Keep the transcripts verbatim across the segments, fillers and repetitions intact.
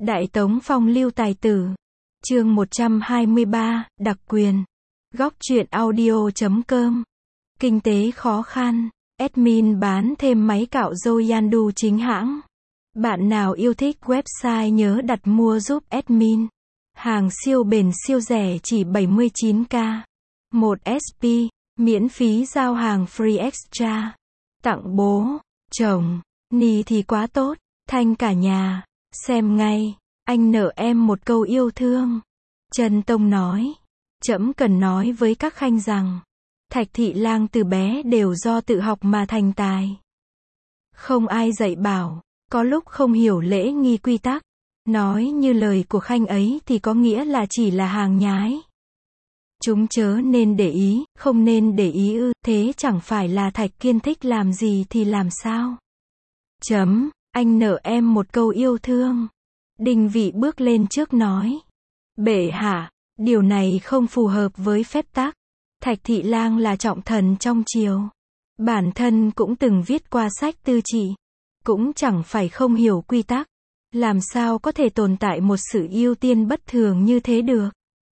Đại Tống Phong lưu tài tử. Chương một trăm hai mươi ba, đặc quyền. Góc truyện audio chấm com. Kinh tế khó khăn. Admin bán thêm máy cạo râu Yandu chính hãng. Bạn nào yêu thích website nhớ đặt mua giúp admin. Hàng siêu bền siêu rẻ chỉ bảy mươi chín k. một ét pê, miễn phí giao hàng free extra. Tặng bố, chồng, ni thì quá tốt, thanh cả nhà. Xem ngay, anh nợ em một câu yêu thương. Trân Tông nói, trẫm cần nói với các khanh rằng, Thạch Thị Lang từ bé đều do tự học mà thành tài. Không ai dạy bảo, có lúc không hiểu lễ nghi quy tắc. Nói như lời của khanh ấy thì có nghĩa là chỉ là hàng nhái. Chúng chớ nên để ý, không nên để ý ư, thế chẳng phải là Thạch Kiên thích làm gì thì làm sao. Chấm, anh nợ em một câu yêu thương. Đinh Vị bước lên trước nói. Bệ hạ, điều này không phù hợp với phép tắc. Thạch Thị Lang là trọng thần trong triều. Bản thân cũng từng viết qua sách tư trị. Cũng chẳng phải không hiểu quy tắc. Làm sao có thể tồn tại một sự ưu tiên bất thường như thế được.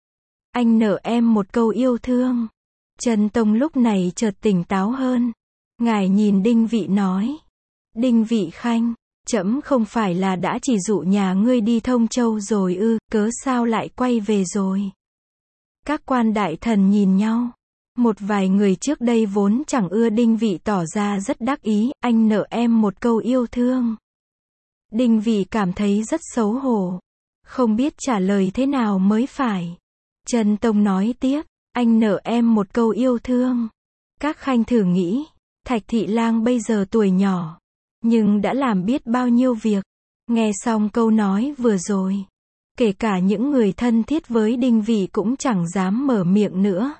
Anh nợ em một câu yêu thương. Trân Tông lúc này chợt tỉnh táo hơn. Ngài nhìn Đinh Vị nói. Đinh Vị khanh, trẫm không phải là đã chỉ dụ nhà ngươi đi Thông Châu rồi ư, cớ sao lại quay về rồi. Các quan đại thần nhìn nhau. Một vài người trước đây vốn chẳng ưa Đinh Vị tỏ ra rất đắc ý, anh nợ em một câu yêu thương. Đinh Vị cảm thấy rất xấu hổ. Không biết trả lời thế nào mới phải. Trân Tông nói tiếp, anh nợ em một câu yêu thương. Các khanh thử nghĩ, Thạch Thị Lang bây giờ tuổi nhỏ, nhưng đã làm biết bao nhiêu việc. Nghe xong câu nói vừa rồi, kể cả những người thân thiết với Đinh Vị cũng chẳng dám mở miệng nữa.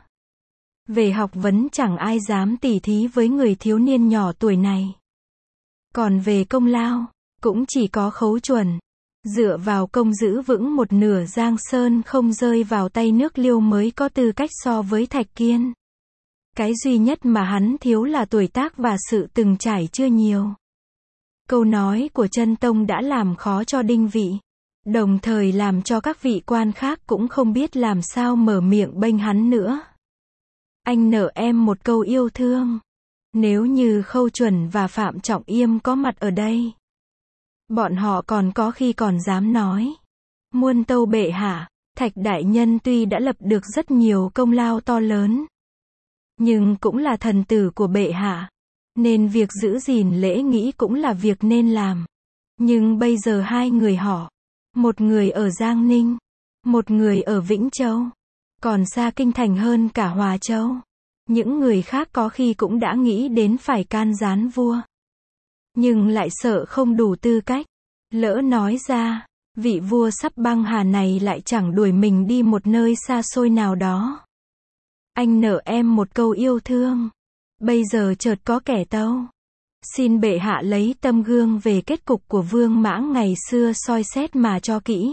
Về học vấn chẳng ai dám tỉ thí với người thiếu niên nhỏ tuổi này. Còn về công lao, cũng chỉ có Khấu Chuẩn. Dựa vào công giữ vững một nửa Giang Sơn không rơi vào tay nước Liêu mới có tư cách so với Thạch Kiên. Cái duy nhất mà hắn thiếu là tuổi tác và sự từng trải chưa nhiều. Câu nói của Trân Tông đã làm khó cho Đinh Vị, đồng thời làm cho các vị quan khác cũng không biết làm sao mở miệng bênh hắn nữa. Anh nợ em một câu yêu thương. Nếu như Khâu Chuẩn và Phạm Trọng Yêm có mặt ở đây, bọn họ còn có khi còn dám nói. Muôn tâu bệ hạ, Thạch đại nhân tuy đã lập được rất nhiều công lao to lớn, nhưng cũng là thần tử của bệ hạ, nên việc giữ gìn lễ nghĩa cũng là việc nên làm. Nhưng bây giờ hai người họ, một người ở Giang Ninh, một người ở Vĩnh Châu, còn xa kinh thành hơn cả Hòa Châu. Những người khác có khi cũng đã nghĩ đến phải can gián vua, nhưng lại sợ không đủ tư cách. Lỡ nói ra, vị vua sắp băng hà này lại chẳng đuổi mình đi một nơi xa xôi nào đó. Anh nợ em một câu yêu thương. Bây giờ chợt có kẻ tâu. Xin bệ hạ lấy tâm gương về kết cục của Vương Mãng ngày xưa soi xét mà cho kỹ.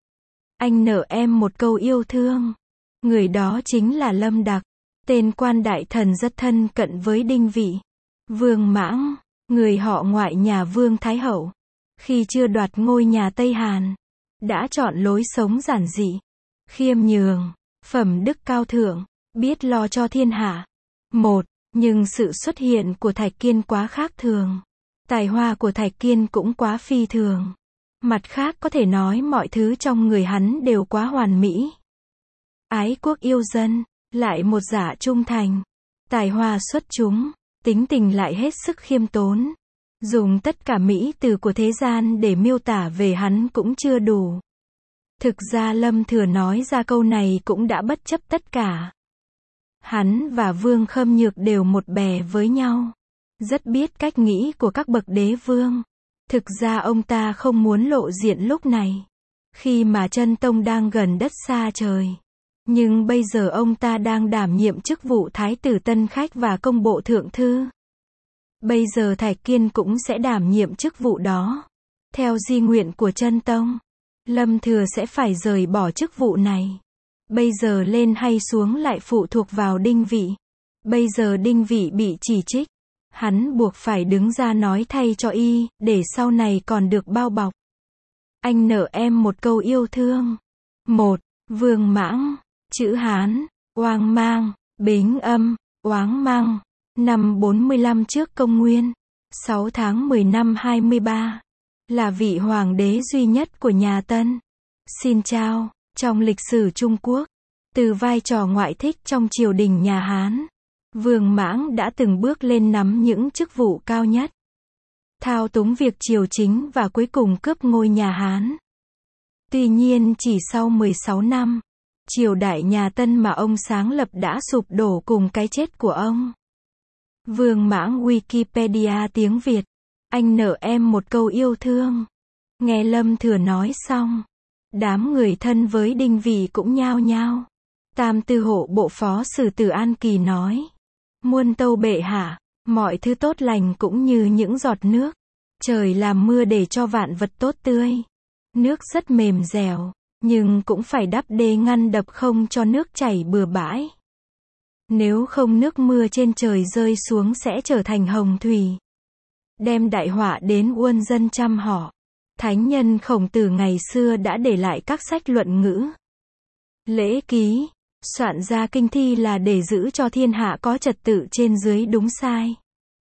Anh nợ em một câu yêu thương. Người đó chính là Lâm Đặc, tên quan đại thần rất thân cận với Đinh Vị. Vương Mãng, người họ ngoại nhà Vương Thái Hậu, khi chưa đoạt ngôi nhà Tây Hàn, đã chọn lối sống giản dị, khiêm nhường, phẩm đức cao thượng, biết lo cho thiên hạ. Một, nhưng sự xuất hiện của Thạch Kiên quá khác thường. Tài hoa của Thạch Kiên cũng quá phi thường. Mặt khác có thể nói mọi thứ trong người hắn đều quá hoàn mỹ. Ái quốc yêu dân, lại một giả trung thành. Tài hoa xuất chúng, tính tình lại hết sức khiêm tốn. Dùng tất cả mỹ từ của thế gian để miêu tả về hắn cũng chưa đủ. Thực ra Lâm Thừa nói ra câu này cũng đã bất chấp tất cả. Hắn và Vương Khâm Nhược đều một bè với nhau. Rất biết cách nghĩ của các bậc đế vương. Thực ra ông ta không muốn lộ diện lúc này, khi mà Trân Tông đang gần đất xa trời. Nhưng bây giờ ông ta đang đảm nhiệm chức vụ Thái tử Tân Khách và Công bộ Thượng Thư. Bây giờ Thạch Kiên cũng sẽ đảm nhiệm chức vụ đó. Theo di nguyện của Trân Tông, Lâm Thừa sẽ phải rời bỏ chức vụ này. Bây giờ lên hay xuống lại phụ thuộc vào Đinh Vị. Bây giờ Đinh Vị bị chỉ trích, hắn buộc phải đứng ra nói thay cho y, để sau này còn được bao bọc. Anh nợ em một câu yêu thương. một. Vương Mãng. Chữ Hán. Oang Mang. Bính Âm. Oáng Mang. Năm bốn mươi lăm trước công nguyên. sáu tháng mười năm hai mươi ba. Là vị hoàng đế duy nhất của nhà Tân. Xin chào. Trong lịch sử Trung Quốc, từ vai trò ngoại thích trong triều đình nhà Hán, Vương Mãng đã từng bước lên nắm những chức vụ cao nhất, thao túng việc triều chính và cuối cùng cướp ngôi nhà Hán. Tuy nhiên chỉ sau mười sáu năm, triều đại nhà Tân mà ông sáng lập đã sụp đổ cùng cái chết của ông. Vương Mãng. Wikipedia tiếng Việt. Anh nợ em một câu yêu thương. Nghe Lâm Thừa nói xong, đám người thân với Đinh Vị cũng nhao nhao. Tam tư hộ bộ phó sử Từ An Kỳ nói: Muôn tâu bệ hạ, mọi thứ tốt lành cũng như những giọt nước. Trời làm mưa để cho vạn vật tốt tươi. Nước rất mềm dẻo, nhưng cũng phải đắp đê ngăn đập không cho nước chảy bừa bãi. Nếu không nước mưa trên trời rơi xuống sẽ trở thành hồng thủy, đem đại họa đến uôn dân trăm họ. Thánh nhân Khổng Tử ngày xưa đã để lại các sách luận ngữ, lễ ký, soạn ra kinh thi là để giữ cho thiên hạ có trật tự trên dưới đúng sai.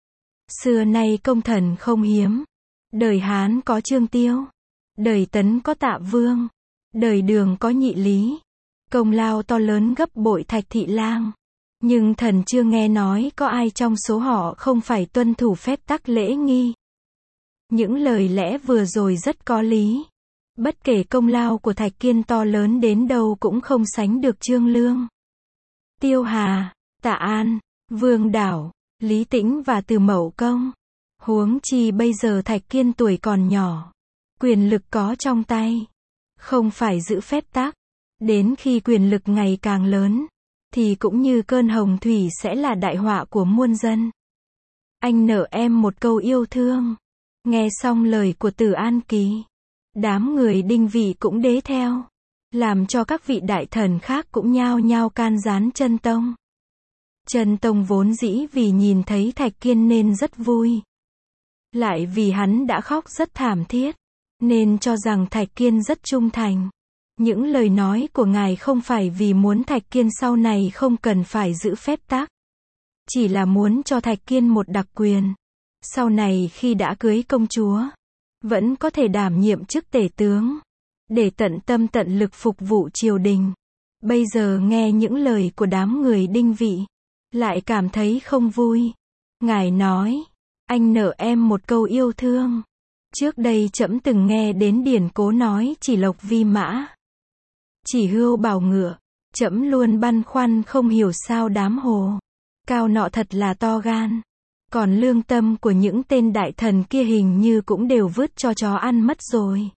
Xưa nay công thần không hiếm. Đời Hán có Trương Tiêu, đời Tấn có Tạ Vương, đời Đường có Nhị Lý. Công lao to lớn gấp bội Thạch Thị Lang. Nhưng thần chưa nghe nói có ai trong số họ không phải tuân thủ phép tắc lễ nghi. Những lời lẽ vừa rồi rất có lý. Bất kể công lao của Thạch Kiên to lớn đến đâu cũng không sánh được Trương Lương, Tiêu Hà, Tạ An, Vương Đảo, Lý Tĩnh và Từ Mậu Công. Huống chi bây giờ Thạch Kiên tuổi còn nhỏ, quyền lực có trong tay, không phải giữ phép tắc. Đến khi quyền lực ngày càng lớn, thì cũng như cơn hồng thủy sẽ là đại họa của muôn dân. Anh nợ em một câu yêu thương. Nghe xong lời của Từ An Kỳ, đám người Đinh Vị cũng đế theo, làm cho các vị đại thần khác cũng nhao nhao can gián Chân Tông. Chân Tông vốn dĩ vì nhìn thấy Thạch Kiên nên rất vui, lại vì hắn đã khóc rất thảm thiết, nên cho rằng Thạch Kiên rất trung thành. Những lời nói của ngài không phải vì muốn Thạch Kiên sau này không cần phải giữ phép tắc, chỉ là muốn cho Thạch Kiên một đặc quyền. Sau này khi đã cưới công chúa, vẫn có thể đảm nhiệm chức tể tướng, để tận tâm tận lực phục vụ triều đình. Bây giờ nghe những lời của đám người Đinh Vị, lại cảm thấy không vui. Ngài nói: Anh nợ em một câu yêu thương. Trước đây trẫm từng nghe đến điển cố nói chỉ lộc vi mã, chỉ hươu bảo ngựa. Trẫm luôn băn khoăn không hiểu sao đám hồ cao nọ thật là to gan, còn lương tâm của những tên đại thần kia hình như cũng đều vứt cho chó ăn mất rồi.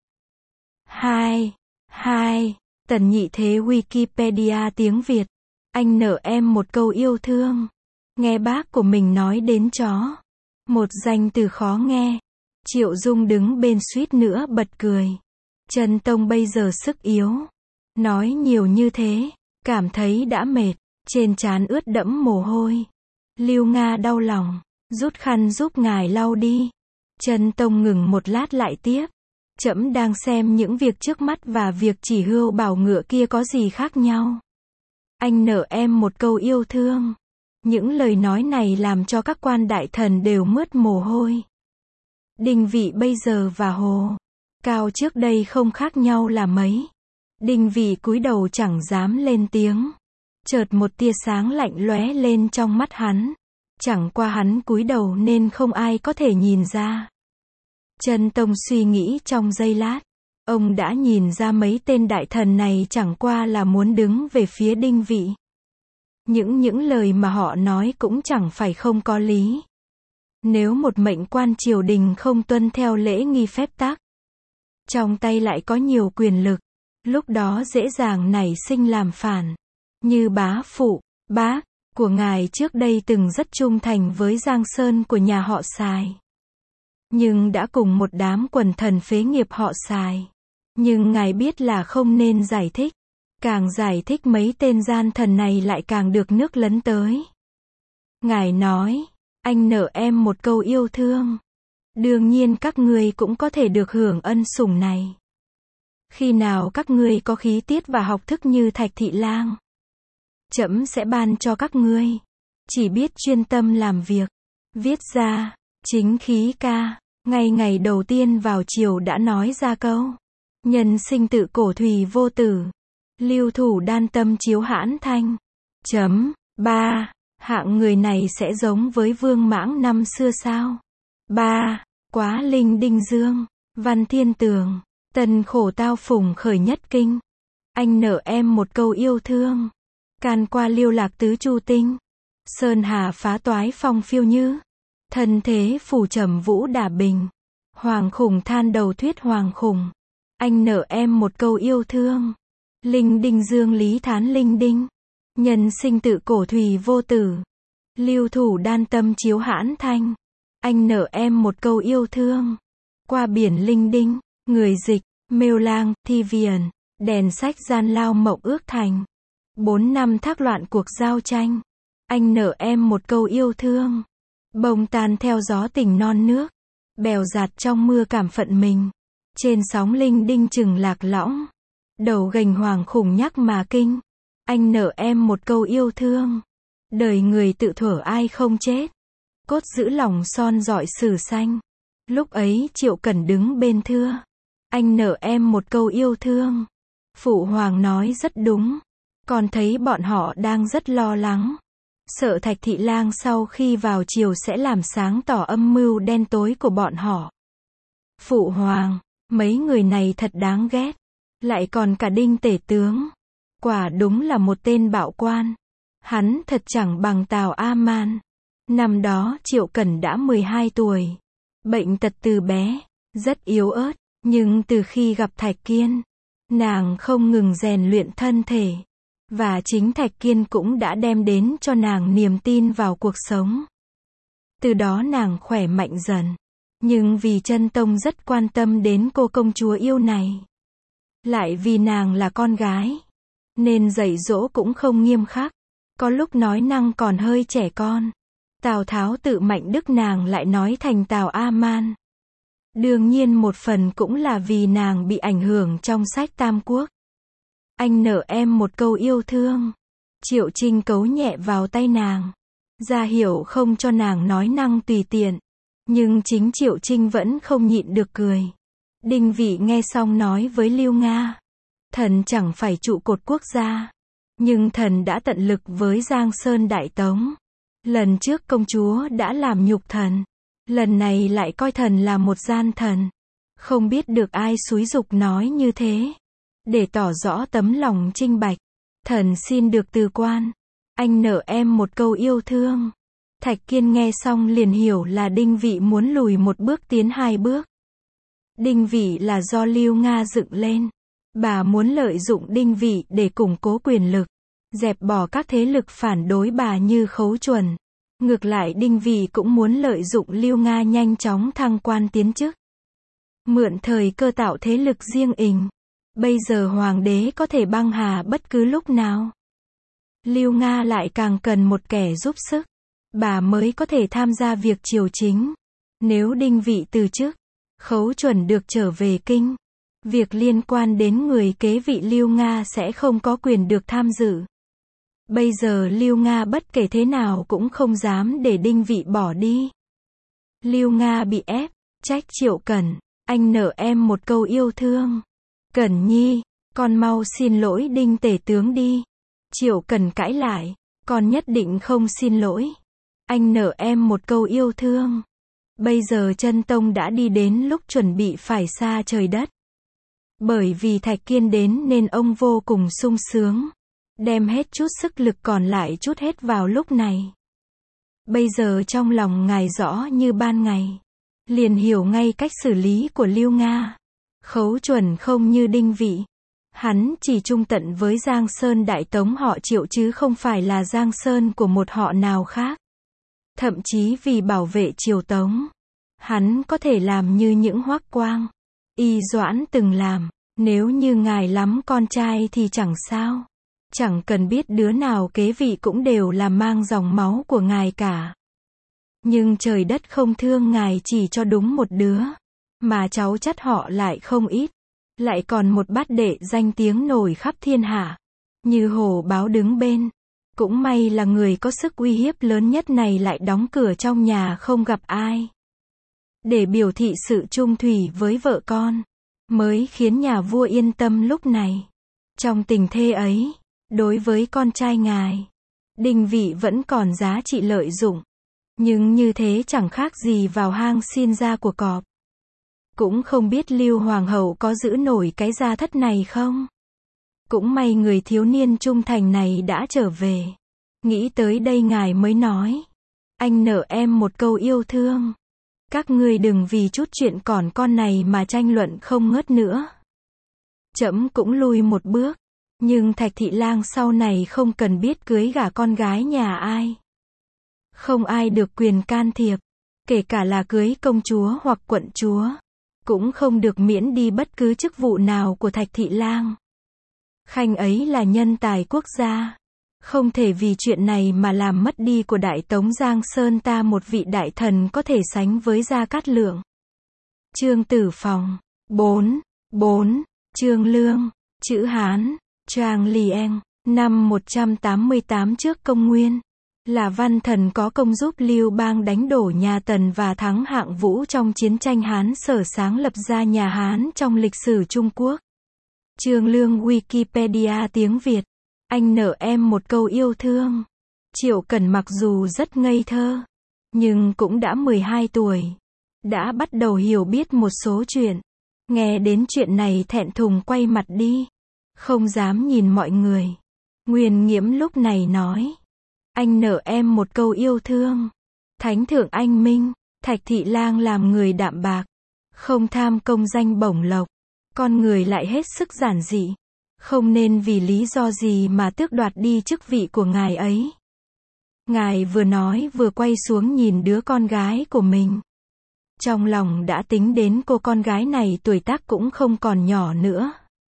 hai. hai. Tần Nhị Thế. Wikipedia tiếng Việt. Anh nợ em một câu yêu thương. Nghe bác của mình nói đến chó, một danh từ khó nghe. Triệu Dung đứng bên suýt nữa bật cười. Chân Tông bây giờ sức yếu, nói nhiều như thế, cảm thấy đã mệt, trên trán ướt đẫm mồ hôi. Lưu Nga đau lòng, rút khăn giúp ngài lau đi. Chân Tông ngừng một lát lại tiếp: Trẫm đang xem những việc trước mắt và việc chỉ hươu bảo ngựa kia có gì khác nhau. Anh nợ em một câu yêu thương. Những lời nói này làm cho các quan đại thần đều mướt mồ hôi. Đinh Vị bây giờ và Hồ Cao trước đây không khác nhau là mấy. Đinh Vị cúi đầu chẳng dám lên tiếng. Chợt một tia sáng lạnh lóe lên trong mắt hắn. Chẳng qua hắn cúi đầu nên không ai có thể nhìn ra. Chân Tông suy nghĩ trong giây lát. Ông đã nhìn ra mấy tên đại thần này chẳng qua là muốn đứng về phía Đinh Vị. Những những lời mà họ nói cũng chẳng phải không có lý. Nếu một mệnh quan triều đình không tuân theo lễ nghi phép tắc, trong tay lại có nhiều quyền lực, lúc đó dễ dàng nảy sinh làm phản. Như bá phụ, bác của ngài trước đây từng rất trung thành với Giang Sơn của nhà họ Sài, nhưng đã cùng một đám quần thần phế nghiệp họ Sài. Nhưng ngài biết là không nên giải thích. Càng giải thích mấy tên gian thần này lại càng được nước lấn tới. Ngài nói: Anh nợ em một câu yêu thương. Đương nhiên các ngươi cũng có thể được hưởng ân sủng này. Khi nào các ngươi có khí tiết và học thức như Thạch Thị Lang, trẫm sẽ ban cho các ngươi. Chỉ biết chuyên tâm làm việc. Viết ra, chính khí ca, ngay ngày đầu tiên vào triều đã nói ra câu. Nhân sinh tự cổ thủy vô tử. Lưu thủ đan tâm chiếu hãn thanh. Chấm. ba. Hạng người này sẽ giống với Vương Mãng năm xưa sao? ba. Quá linh đinh dương. Văn Thiên Tường. Tần khổ tao phùng khởi nhất kinh. Anh nợ em một câu yêu thương. Can qua liêu lạc tứ chu tinh. Sơn hà phá toái phong phiêu như. Thân thế phủ trầm vũ đả bình. Hoàng khủng than đầu thuyết hoàng khủng. Anh nợ em một câu yêu thương. Linh đinh dương lý thán linh đinh. Nhân sinh tự cổ thủy vô tử. Lưu thủ đan tâm chiếu hãn thanh. Anh nợ em một câu yêu thương. Qua biển linh đinh. Người dịch, Mêu Lang, Thi Viền. Đèn sách gian lao mộng ước thành. Bốn năm thác loạn cuộc giao tranh. Anh nợ em một câu yêu thương. Bông tan theo gió tình non nước. Bèo giạt trong mưa cảm phận mình. Trên sóng linh đinh chừng lạc lõng. Đầu gành hoàng khủng nhắc mà kinh. Anh nợ em một câu yêu thương. Đời người tự thuở ai không chết. Cốt giữ lòng son dọi sử xanh. Lúc ấy Triệu Cẩn đứng bên thưa. Anh nợ em một câu yêu thương. Phụ hoàng nói rất đúng. Con thấy bọn họ đang rất lo lắng. Sợ Thạch Thị Lang sau khi vào triều sẽ làm sáng tỏ âm mưu đen tối của bọn họ. Phụ hoàng, mấy người này thật đáng ghét. Lại còn cả Đinh Tể Tướng. Quả đúng là một tên bạo quan. Hắn thật chẳng bằng Tào A Man. Năm đó Triệu Cẩn đã mười hai tuổi. Bệnh tật từ bé. Rất yếu ớt. Nhưng từ khi gặp Thạch Kiên, nàng không ngừng rèn luyện thân thể. Và chính Thạch Kiên cũng đã đem đến cho nàng niềm tin vào cuộc sống. Từ đó nàng khỏe mạnh dần. Nhưng vì Chân Tông rất quan tâm đến cô công chúa yêu này. Lại vì nàng là con gái. Nên dạy dỗ cũng không nghiêm khắc. Có lúc nói năng còn hơi trẻ con. Tào Tháo tự mạnh đức nàng lại nói thành Tào A Man. Đương nhiên một phần cũng là vì nàng bị ảnh hưởng trong sách Tam Quốc. Anh nợ em một câu yêu thương. Triệu Trinh cấu nhẹ vào tay nàng. Ra hiểu không cho nàng nói năng tùy tiện. Nhưng chính Triệu Trinh vẫn không nhịn được cười. Đinh Vị nghe xong nói với Lưu Nga. Thần chẳng phải trụ cột quốc gia. Nhưng thần đã tận lực với Giang Sơn Đại Tống. Lần trước công chúa đã làm nhục thần. Lần này lại coi thần là một gian thần. Không biết được ai xúi giục nói như thế. Để tỏ rõ tấm lòng trinh bạch. Thần xin được từ quan. Anh nợ em một câu yêu thương. Thạch Kiên nghe xong liền hiểu là Đinh Vị muốn lùi một bước tiến hai bước. Đinh Vị là do Lưu Nga dựng lên. Bà muốn lợi dụng Đinh Vị để củng cố quyền lực. Dẹp bỏ các thế lực phản đối bà như Khấu Chuẩn. Ngược lại Đinh Vị cũng muốn lợi dụng Lưu Nga nhanh chóng thăng quan tiến chức. Mượn thời cơ tạo thế lực riêng ình. Bây giờ hoàng đế có thể băng hà bất cứ lúc nào. Lưu Nga lại càng cần một kẻ giúp sức. Bà mới có thể tham gia việc triều chính. Nếu Đinh Vị từ chức, Khấu Chuẩn được trở về kinh. Việc liên quan đến người kế vị Lưu Nga sẽ không có quyền được tham dự. Bây giờ Lưu Nga bất kể thế nào cũng không dám để Đinh Vị bỏ đi. Lưu Nga bị ép, trách Triệu Cẩn. Anh nợ em một câu yêu thương. Cẩn Nhi, con mau xin lỗi Đinh Tể Tướng đi. Triệu Cẩn cãi lại. Con nhất định không xin lỗi. Anh nợ em một câu yêu thương. Bây giờ Chân Tông đã đi đến lúc chuẩn bị phải xa trời đất. Bởi vì Thạch Kiên đến nên ông vô cùng sung sướng. Đem hết chút sức lực còn lại chút hết vào lúc này. Bây giờ trong lòng ngài rõ như ban ngày. Liền hiểu ngay cách xử lý của Lưu Nga. Khấu Chuẩn không như Đinh Vị. Hắn chỉ trung tận với Giang Sơn Đại Tống họ Triệu chứ không phải là Giang Sơn của một họ nào khác. Thậm chí vì bảo vệ Triều Tống. Hắn có thể làm như những Hoắc Quang, Y Doãn từng làm. Nếu như ngài lắm con trai thì chẳng sao. Chẳng cần biết đứa nào kế vị cũng đều là mang dòng máu của ngài cả. Nhưng trời đất không thương ngài chỉ cho đúng một đứa. Mà cháu chắt họ lại không ít. lại còn một bát đệ danh tiếng nổi khắp thiên hạ. Như hổ báo đứng bên. Cũng may là người có sức uy hiếp lớn nhất này lại đóng cửa trong nhà không gặp ai. Để biểu thị sự trung thủy với vợ con, mới khiến nhà vua yên tâm lúc này. Trong tình thế ấy, đối với con trai ngài, Đinh Vị vẫn còn giá trị lợi dụng. Nhưng như thế chẳng khác gì vào hang xin ra của cọp. Cũng không biết Lưu Hoàng hậu có giữ nổi cái gia thất này không? Cũng may người thiếu niên trung thành này đã trở về. Nghĩ tới đây ngài mới nói. Anh nợ em một câu yêu thương. Các ngươi đừng vì chút chuyện còn con này mà tranh luận không ngớt nữa. Trẫm cũng lui một bước. Nhưng Thạch Thị Lang sau này không cần biết cưới gả con gái nhà ai. Không ai được quyền can thiệp. Kể cả là cưới công chúa hoặc quận chúa. Cũng không được miễn đi bất cứ chức vụ nào của Thạch Thị Lang. Khanh ấy là nhân tài quốc gia. Không thể vì chuyện này mà làm mất đi của Đại Tống Giang Sơn ta một vị đại thần có thể sánh với Gia Cát Lượng. Trương Tử Phòng. bốn. bốn. Trương Lương. Chữ Hán. Trang Lieng. Năm một trăm tám mươi tám trước công nguyên. Là văn thần có công giúp Lưu Bang đánh đổ nhà Tần và thắng Hạng Vũ trong chiến tranh Hán Sở, sáng lập ra nhà Hán trong lịch sử Trung Quốc. Trương Lương Wikipedia tiếng Việt. Anh nợ em một câu yêu thương. Triệu Cần mặc dù rất ngây thơ, nhưng cũng đã mười hai tuổi. Đã bắt đầu hiểu biết một số chuyện. Nghe đến chuyện này thẹn thùng quay mặt đi. Không dám nhìn mọi người. Nguyên Nghiễm lúc này nói. Anh nợ em một câu yêu thương. Thánh thượng anh minh, Thạch Thị Lang làm người đạm bạc. Không tham công danh bổng lộc. Con người lại hết sức giản dị. Không nên vì lý do gì mà tước đoạt đi chức vị của ngài ấy. Ngài vừa nói vừa quay xuống nhìn đứa con gái của mình. Trong lòng đã tính đến cô con gái này tuổi tác cũng không còn nhỏ nữa.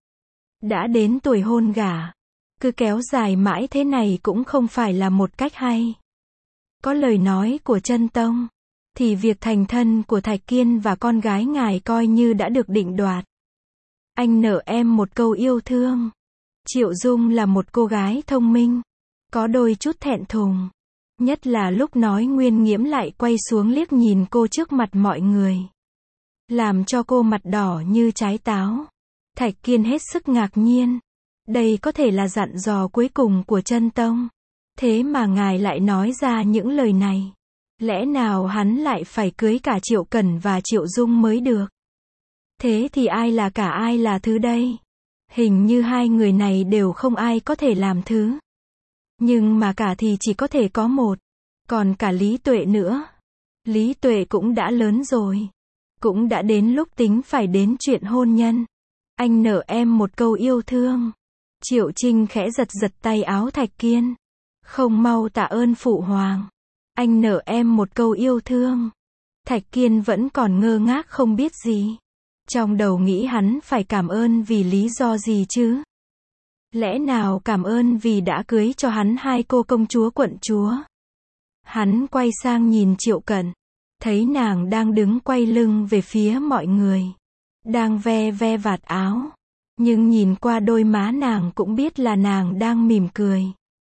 Đã đến tuổi hôn gả. Cứ kéo dài mãi thế này cũng không phải là một cách hay. Có lời nói của Chân Tông, thì việc thành thân của Thạch Kiên và con gái ngài coi như đã được định đoạt. Anh nợ em một câu yêu thương. Triệu Dung là một cô gái thông minh, có đôi chút thẹn thùng. Nhất là lúc nói Nguyên Nghiễm lại quay xuống liếc nhìn cô trước mặt mọi người. Làm cho cô mặt đỏ như trái táo. Thạch Kiên hết sức ngạc nhiên. Đây có thể là dặn dò cuối cùng của Chân Tông. Thế mà ngài lại nói ra những lời này. Lẽ nào hắn lại phải cưới cả Triệu Cẩn và Triệu Dung mới được? Thế thì ai là cả ai là thứ đây? Hình như hai người này đều không ai có thể làm thứ. Nhưng mà cả thì chỉ có thể có một. Còn cả Lý Tuệ nữa. Lý Tuệ cũng đã lớn rồi. Cũng đã đến lúc tính phải đến chuyện hôn nhân. Anh nợ em một câu yêu thương. Triệu Trinh khẽ giật giật tay áo Thạch Kiên. Không mau tạ ơn phụ hoàng. Anh nợ em một câu yêu thương. Thạch Kiên vẫn còn ngơ ngác không biết gì. Trong đầu nghĩ hắn phải cảm ơn vì lý do gì chứ? Lẽ nào cảm ơn vì đã cưới cho hắn hai cô công chúa quận chúa? Hắn quay sang nhìn Triệu Cẩn. Thấy nàng đang đứng quay lưng về phía mọi người. Đang ve ve vạt áo. Nhưng nhìn qua đôi má nàng cũng biết là nàng đang mỉm cười.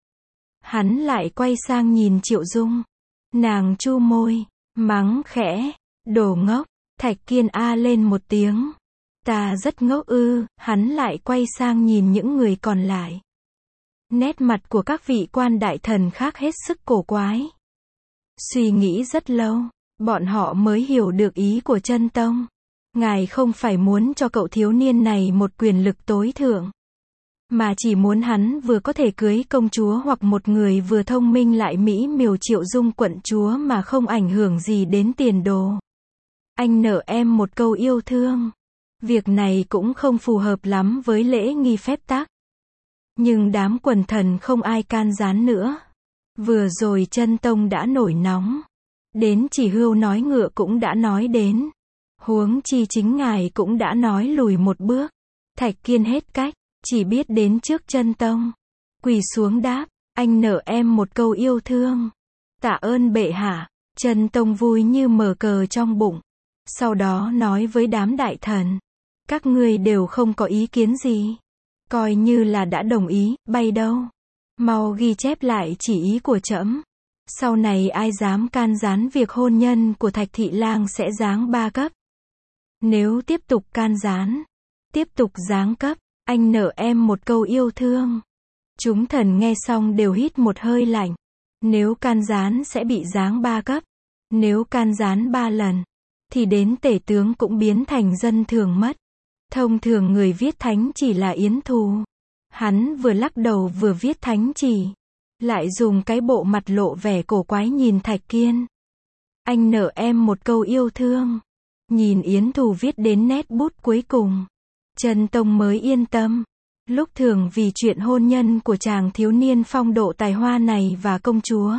Hắn lại quay sang nhìn Triệu Dung. Nàng chu môi, mắng khẽ. Đồ ngốc. Thạch Kiên a lên một tiếng. Ta rất ngốc ư. Hắn lại quay sang nhìn những người còn lại. Nét mặt của các vị quan đại thần khác hết sức cổ quái. Suy nghĩ rất lâu, bọn họ mới hiểu được ý của Chân Tông. Ngài không phải muốn cho cậu thiếu niên này một quyền lực tối thượng, mà chỉ muốn hắn vừa có thể cưới công chúa hoặc một người vừa thông minh lại mỹ miều Triệu Dung quận chúa mà không ảnh hưởng gì đến tiền đồ. Anh nợ em một câu yêu thương. Việc này cũng không phù hợp lắm với lễ nghi phép tắc. Nhưng đám quần thần không ai can gián nữa. Vừa rồi Chân Tông đã nổi nóng. Đến chỉ hươu nói ngựa cũng đã nói đến. Huống chi chính ngài cũng đã nói lùi một bước. Thạch Kiên hết cách, chỉ biết đến trước Chân Tông. Quỳ xuống đáp, anh nợ em một câu yêu thương. Tạ ơn bệ hạ. Chân Tông vui như mở cờ trong bụng. Sau đó nói với đám đại thần. Các ngươi đều không có ý kiến gì. Coi như là đã đồng ý, bay đâu. Mau ghi chép lại chỉ ý của trẫm. Sau này ai dám can gián việc hôn nhân của Thạch Thị Lang sẽ giáng ba cấp. Nếu tiếp tục can gián, tiếp tục giáng cấp, anh nợ em một câu yêu thương. Chúng thần nghe xong đều hít một hơi lạnh. Nếu can gián sẽ bị giáng ba cấp. Nếu can gián ba lần, thì đến tể tướng cũng biến thành dân thường mất. Thông thường người viết thánh chỉ là Yến Thù. Hắn vừa lắc đầu vừa viết thánh chỉ. Lại dùng cái bộ mặt lộ vẻ cổ quái nhìn Thạch Kiên. Anh nợ em một câu yêu thương. Nhìn Yến Thù viết đến nét bút cuối cùng. Trân Tông mới yên tâm. Lúc thường vì chuyện hôn nhân của chàng thiếu niên phong độ tài hoa này và công chúa.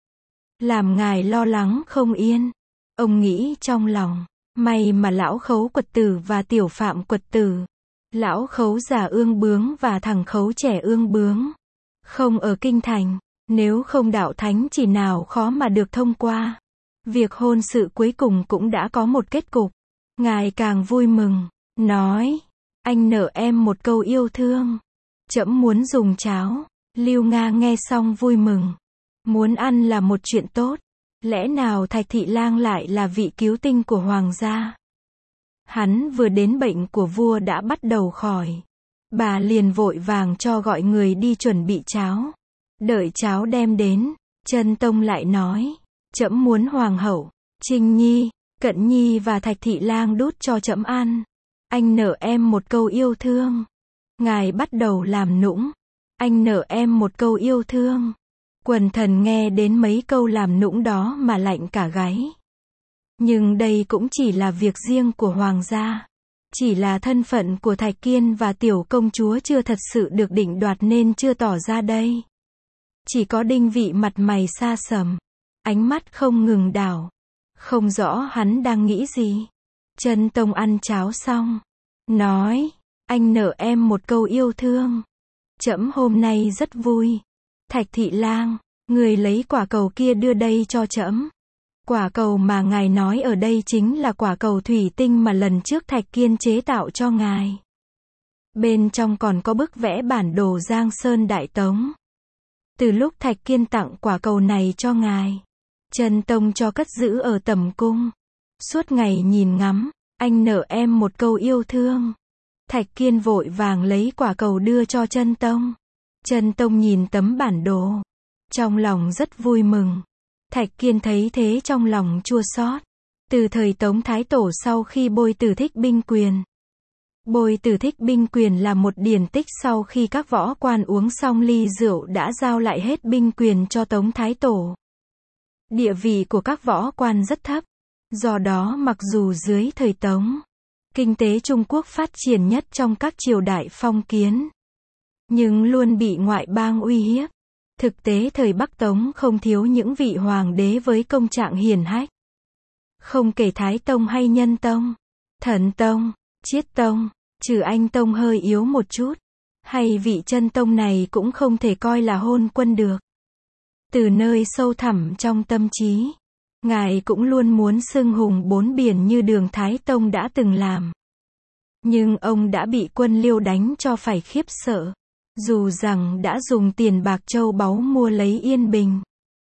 Làm ngài lo lắng không yên. Ông nghĩ trong lòng. May mà lão khấu quật tử và tiểu phạm quật tử. Lão khấu già ương bướng và thằng khấu trẻ ương bướng. Không ở kinh thành. Nếu không đạo thánh chỉ nào khó mà được thông qua. Việc hôn sự cuối cùng cũng đã có một kết cục. Ngài càng vui mừng. Nói. Anh nợ em một câu yêu thương. Trẫm muốn dùng cháo. Lưu Nga nghe xong vui mừng. Muốn ăn là một chuyện tốt. Lẽ nào Thạch Thị Lang lại là vị cứu tinh của hoàng gia? Hắn vừa đến bệnh của vua đã bắt đầu khỏi. Bà liền vội vàng cho gọi người đi chuẩn bị cháo. Đợi cháo đem đến, Trân Tông lại nói, trẫm muốn hoàng hậu, Trinh Nhi, Cận Nhi và Thạch Thị Lang đút cho trẫm ăn. Anh nợ em một câu yêu thương. Ngài bắt đầu làm nũng. Anh nợ em một câu yêu thương. Quần thần nghe đến mấy câu làm nũng đó mà lạnh cả gáy. Nhưng đây cũng chỉ là việc riêng của hoàng gia. Chỉ là thân phận của Thạch Kiên và tiểu công chúa chưa thật sự được định đoạt nên chưa tỏ ra đây. Chỉ có Đinh Vị mặt mày xa sầm. Ánh mắt không ngừng đảo. Không rõ hắn đang nghĩ gì. Trân Tông ăn cháo xong. Nói. Anh nợ em một câu yêu thương. Trẫm hôm nay rất vui. Thạch Thị Lang. Người lấy quả cầu kia đưa đây cho trẫm. Quả cầu mà ngài nói ở đây chính là quả cầu thủy tinh mà lần trước Thạch Kiên chế tạo cho ngài. Bên trong còn có bức vẽ bản đồ Giang Sơn Đại Tống. Từ lúc Thạch Kiên tặng quả cầu này cho ngài, Trân Tông cho cất giữ ở tẩm cung. Suốt ngày nhìn ngắm, anh nợ em một câu yêu thương. Thạch Kiên vội vàng lấy quả cầu đưa cho Trân Tông. Trân Tông nhìn tấm bản đồ. Trong lòng rất vui mừng. Thạch Kiên thấy thế trong lòng chua xót. Từ thời Tống Thái Tổ sau khi Bôi Tử Thích binh quyền. Bôi Tử Thích binh quyền là một điển tích sau khi các võ quan uống xong ly rượu đã giao lại hết binh quyền cho Tống Thái Tổ. Địa vị của các võ quan rất thấp. Do đó mặc dù dưới thời Tống, kinh tế Trung Quốc phát triển nhất trong các triều đại phong kiến, nhưng luôn bị ngoại bang uy hiếp. Thực tế thời Bắc Tống không thiếu những vị hoàng đế với công trạng hiển hách. Không kể Thái Tông hay Nhân Tông, Thần Tông, Chiết Tông, trừ Anh Tông hơi yếu một chút, hay vị Trân Tông này cũng không thể coi là hôn quân được. Từ nơi sâu thẳm trong tâm trí, ngài cũng luôn muốn xưng hùng bốn biển như Đường Thái Tông đã từng làm. Nhưng ông đã bị quân Liêu đánh cho phải khiếp sợ. Dù rằng đã dùng tiền bạc châu báu mua lấy yên bình.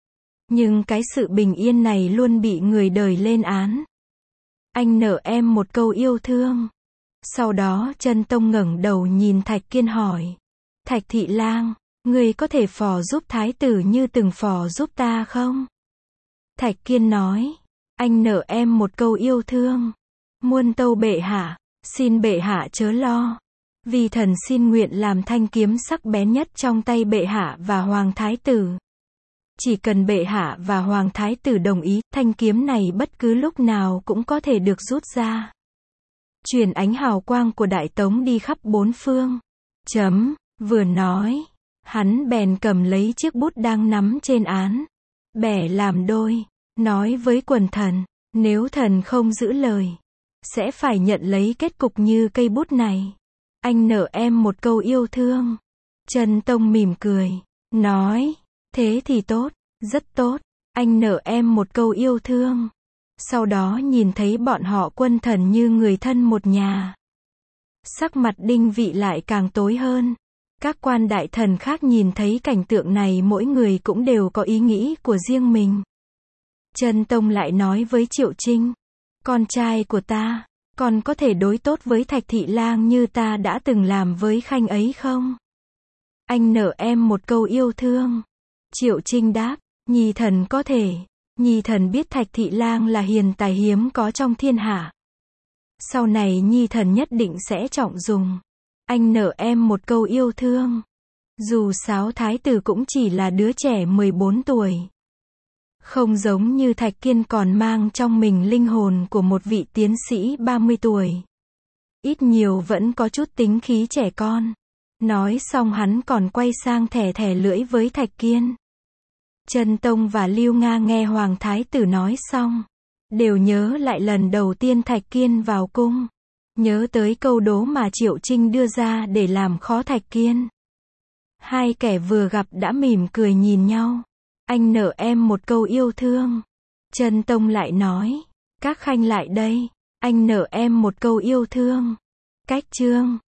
Nhưng cái sự bình yên này luôn bị người đời lên án. Anh nợ em một câu yêu thương. Sau đó Trân Tông ngẩng đầu nhìn Thạch Kiên hỏi. Thạch Thị Lang, người có thể phò giúp thái tử như từng phò giúp ta không? Thạch Kiên nói. Anh nợ em một câu yêu thương. Muôn tâu bệ hạ, xin bệ hạ chớ lo. Vì thần xin nguyện làm thanh kiếm sắc bén nhất trong tay bệ hạ và hoàng thái tử. Chỉ cần bệ hạ và hoàng thái tử đồng ý, thanh kiếm này bất cứ lúc nào cũng có thể được rút ra. Truyền ánh hào quang của Đại Tống đi khắp bốn phương. Chấm, vừa nói, hắn bèn cầm lấy chiếc bút đang nắm trên án. Bẻ làm đôi, nói với quần thần, nếu thần không giữ lời, sẽ phải nhận lấy kết cục như cây bút này. Anh nợ em một câu yêu thương. Trân Tông mỉm cười, nói, thế thì tốt, rất tốt, anh nợ em một câu yêu thương. Sau đó nhìn thấy bọn họ quân thần như người thân một nhà. Sắc mặt Đinh Vị lại càng tối hơn. Các quan đại thần khác nhìn thấy cảnh tượng này mỗi người cũng đều có ý nghĩ của riêng mình. Chân Tông lại nói với Triệu Trinh, con trai của ta, còn có thể đối tốt với Thạch Thị Lang như ta đã từng làm với Khanh ấy không? Anh nợ em một câu yêu thương. Triệu Trinh đáp, Nhi thần có thể. Nhi thần biết Thạch Thị Lang là hiền tài hiếm có trong thiên hạ. Sau này Nhi thần nhất định sẽ trọng dùng. Anh nợ em một câu yêu thương. Dù Sáo Thái tử cũng chỉ là đứa trẻ mười bốn tuổi. Không giống như Thạch Kiên còn mang trong mình linh hồn của một vị tiến sĩ ba mươi tuổi. Ít nhiều vẫn có chút tính khí trẻ con. Nói xong hắn còn quay sang thẻ thẻ lưỡi với Thạch Kiên. Chân Tông và Lưu Nga nghe Hoàng Thái tử nói xong, đều nhớ lại lần đầu tiên Thạch Kiên vào cung. Nhớ tới câu đố mà Triệu Trinh đưa ra để làm khó Thạch Kiên. Hai kẻ vừa gặp đã mỉm cười nhìn nhau. Anh nợ em một câu yêu thương. Chân Tông lại nói, các khanh lại đây. Anh nợ em một câu yêu thương. Cách chương